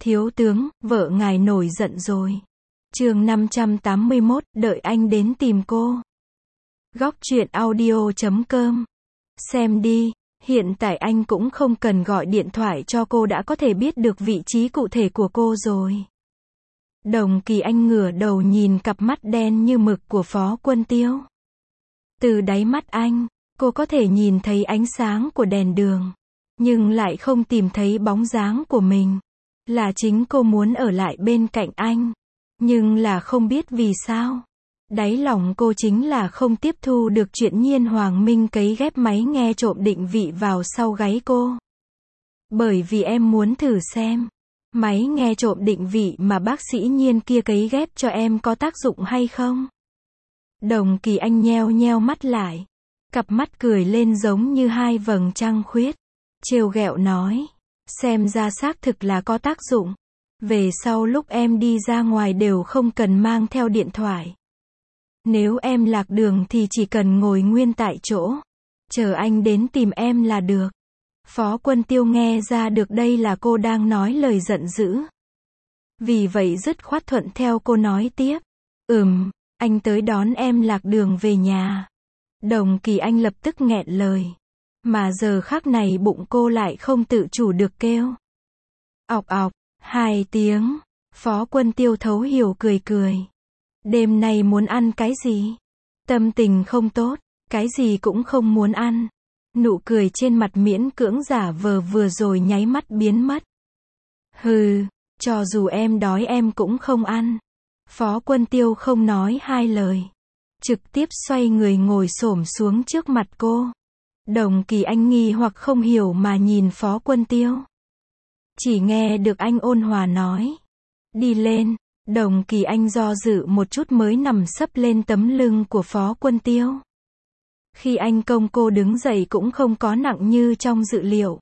Thiếu tướng, vợ ngài nổi giận rồi. Chương 581, đợi anh đến tìm cô. Góc truyện audio.com. Xem đi, hiện tại anh cũng không cần gọi điện thoại cho cô đã có thể biết được vị trí cụ thể của cô rồi. Đồng Kỳ Anh ngửa đầu nhìn cặp mắt đen như mực của Phó Quân Tiêu. Từ đáy mắt anh, cô có thể nhìn thấy ánh sáng của đèn đường, nhưng lại không tìm thấy bóng dáng của mình. Là chính cô muốn ở lại bên cạnh anh, nhưng là không biết vì sao. Đáy lòng cô chính là không tiếp thu được chuyện Nhiên Hoàng Minh cấy ghép máy nghe trộm định vị vào sau gáy cô. Bởi vì em muốn thử xem, máy nghe trộm định vị mà bác sĩ Nhiên kia cấy ghép cho em có tác dụng hay không. Đồng Kỳ Anh nheo nheo mắt lại, cặp mắt cười lên giống như hai vầng trăng khuyết, trêu ghẹo nói, xem ra xác thực là có tác dụng. Về sau lúc em đi ra ngoài đều không cần mang theo điện thoại. Nếu em lạc đường thì chỉ cần ngồi nguyên tại chỗ, chờ anh đến tìm em là được. Phó Quân Tiêu nghe ra được đây là cô đang nói lời giận dữ. Vì vậy dứt khoát thuận theo cô nói tiếp. Anh tới đón em lạc đường về nhà. Đồng Kỳ Anh lập tức nghẹn lời. Mà giờ khắc này bụng cô lại không tự chủ được kêu. Ọc ọc, 2 tiếng. Phó Quân Tiêu thấu hiểu cười cười. Đêm nay muốn ăn cái gì? Tâm tình không tốt, cái gì cũng không muốn ăn. Nụ cười trên mặt miễn cưỡng giả vờ vừa rồi nháy mắt biến mất. Hừ, cho dù em đói em cũng không ăn. Phó Quân Tiêu không nói hai lời, trực tiếp xoay người ngồi xổm xuống trước mặt cô. Đồng Kỳ Anh nghi hoặc không hiểu mà nhìn Phó Quân Tiêu. Chỉ nghe được anh ôn hòa nói, đi lên. Đồng Kỳ Anh do dự một chút mới nằm sấp lên tấm lưng của Phó Quân Tiêu. Khi anh công cô đứng dậy cũng không có nặng như trong dự liệu.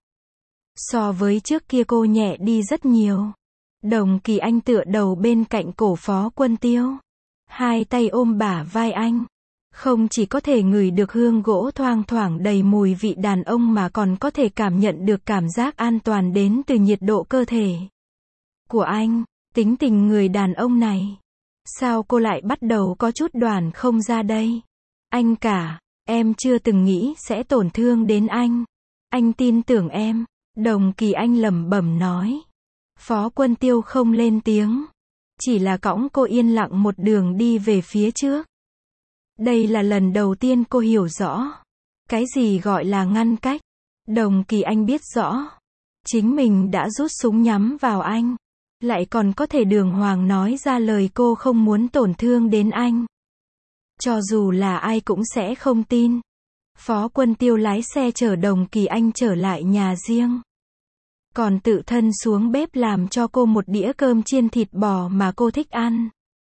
So với trước kia cô nhẹ đi rất nhiều. Đồng Kỳ Anh tựa đầu bên cạnh cổ Phó Quân Tiêu, hai tay ôm bả vai anh. Không chỉ có thể ngửi được hương gỗ thoang thoảng đầy mùi vị đàn ông mà còn có thể cảm nhận được cảm giác an toàn đến từ nhiệt độ cơ thể của anh. Tính tình người đàn ông này, sao cô lại bắt đầu có chút đoán không ra đây? Anh cả, em chưa từng nghĩ sẽ tổn thương đến anh. Anh tin tưởng em. Đồng Kỳ Anh lẩm bẩm nói. Phó Quân Tiêu không lên tiếng, chỉ là cõng cô yên lặng một đường đi về phía trước. Đây là lần đầu tiên cô hiểu rõ cái gì gọi là ngăn cách. Đồng Kỳ Anh biết rõ, chính mình đã rút súng nhắm vào anh, lại còn có thể đường hoàng nói ra lời cô không muốn tổn thương đến anh. Cho dù là ai cũng sẽ không tin. Phó Quân Tiêu lái xe chở Đồng Kỳ Anh trở lại nhà riêng, còn tự thân xuống bếp làm cho cô một đĩa cơm chiên thịt bò mà cô thích ăn.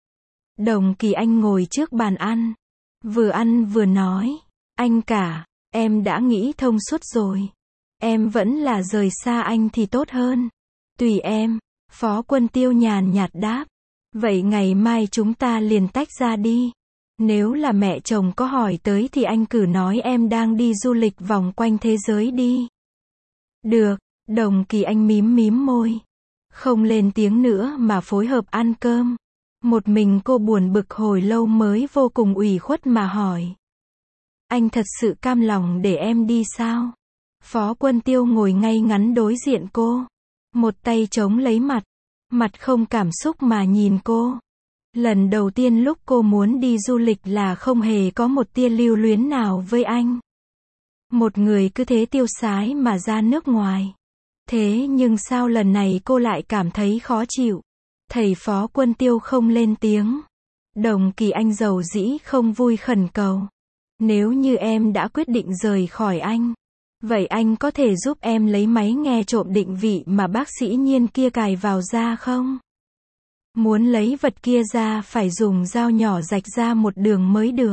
Đồng Kỳ Anh ngồi trước bàn vừa ăn vừa nói, anh cả, em đã nghĩ thông suốt rồi. Em vẫn là rời xa anh thì tốt hơn. Tùy em. Phó Quân Tiêu nhàn nhạt đáp. Vậy ngày mai chúng ta liền tách ra đi. Nếu là mẹ chồng có hỏi tới thì anh cứ nói em đang đi du lịch vòng quanh thế giới đi. Được. Đồng Kỳ Anh mím môi, không lên tiếng nữa mà phối hợp ăn cơm. Một mình cô buồn bực hồi lâu mới vô cùng ủy khuất mà hỏi. Anh thật sự cam lòng để em đi sao? Phó Quân Tiêu ngồi ngay ngắn đối diện cô, một tay chống lấy mặt không cảm xúc mà nhìn cô. Lần đầu tiên lúc cô muốn đi du lịch là không hề có một tia lưu luyến nào với anh. Một người cứ thế tiêu sái mà ra nước ngoài. Thế nhưng sao lần này cô lại cảm thấy khó chịu? Thầy Phó Quân Tiêu không lên tiếng. Đồng Kỳ Anh dầu dĩ không vui khẩn cầu. Nếu như em đã quyết định rời khỏi anh, vậy anh có thể giúp em lấy máy nghe trộm định vị mà bác sĩ Nhiên kia cài vào ra không? Muốn lấy vật kia ra phải dùng dao nhỏ rạch ra một đường mới được.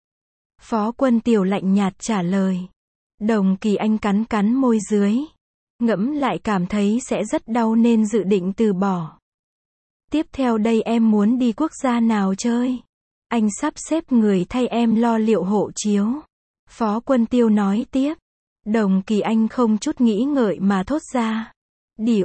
Phó Quân Tiêu lạnh nhạt trả lời. Đồng Kỳ Anh cắn môi dưới, ngẫm lại cảm thấy sẽ rất đau nên dự định từ bỏ. Tiếp theo đây em muốn đi quốc gia nào chơi? Anh sắp xếp người thay em lo liệu hộ chiếu. Phó Quân Tiêu nói tiếp. Đồng Kỳ Anh không chút nghĩ ngợi mà thốt ra. Đi Úc.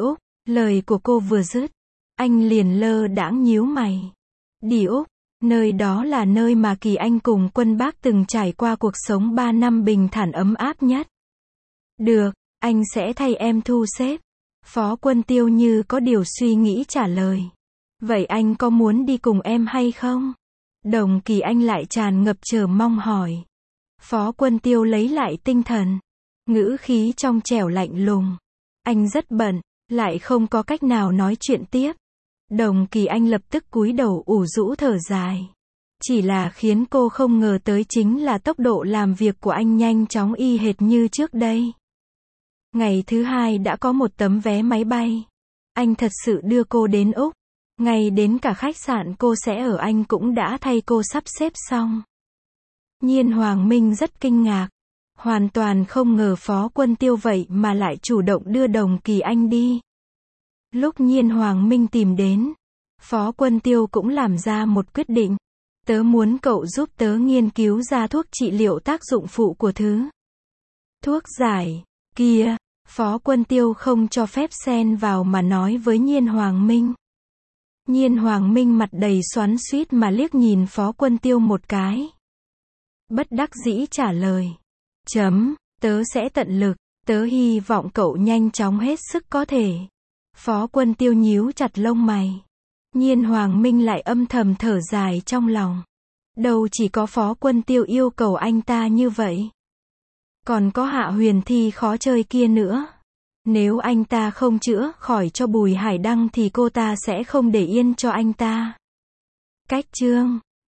Lời của cô vừa dứt, anh liền lơ đãng nhíu mày. Đi Úc, nơi đó là nơi mà Kỳ Anh cùng Quân Bác từng trải qua cuộc sống 3 năm bình thản ấm áp nhất. Được, anh sẽ thay em thu xếp. Phó Quân Tiêu như có điều suy nghĩ trả lời. Vậy anh có muốn đi cùng em hay không? Đồng Kỳ Anh lại tràn ngập chờ mong hỏi. Phó Quân Tiêu lấy lại tinh thần. Ngữ khí trong trẻo lạnh lùng. Anh rất bận, lại không có cách nào nói chuyện tiếp. Đồng Kỳ Anh lập tức cúi đầu ủ rũ thở dài. Chỉ là khiến cô không ngờ tới chính là tốc độ làm việc của anh nhanh chóng y hệt như trước đây. Ngày thứ 2 đã có một tấm vé máy bay. Anh thật sự đưa cô đến Úc. Ngay đến cả khách sạn cô sẽ ở anh cũng đã thay cô sắp xếp xong. Nhiên Hoàng Minh rất kinh ngạc. Hoàn toàn không ngờ Phó Quân Tiêu vậy mà lại chủ động đưa Đồng Kỳ Anh đi. Lúc Nhiên Hoàng Minh tìm đến, Phó Quân Tiêu cũng làm ra một quyết định. Tớ muốn cậu giúp tớ nghiên cứu ra thuốc trị liệu tác dụng phụ của thứ thuốc giải kia. Phó Quân Tiêu không cho phép xen vào mà nói với Nhiên Hoàng Minh. Nhiên Hoàng Minh mặt đầy xoắn xuýt mà liếc nhìn Phó Quân Tiêu một cái. Bất đắc dĩ trả lời. Tớ sẽ tận lực, tớ hy vọng cậu nhanh chóng hết sức có thể. Phó Quân Tiêu nhíu chặt lông mày. Nhiên Hoàng Minh lại âm thầm thở dài trong lòng. Đâu chỉ có Phó Quân Tiêu yêu cầu anh ta như vậy. Còn có Hạ Huyền Thi khó chơi kia nữa. Nếu anh ta không chữa khỏi cho Bùi Hải Đăng thì cô ta sẽ không để yên cho anh ta. Cách chương